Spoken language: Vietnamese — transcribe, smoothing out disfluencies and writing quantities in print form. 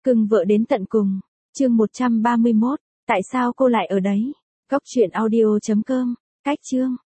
Cưng vợ đến tận cùng. Chương 131. Tại sao cô lại ở đấy? Góc truyện audio.com. Cách chương.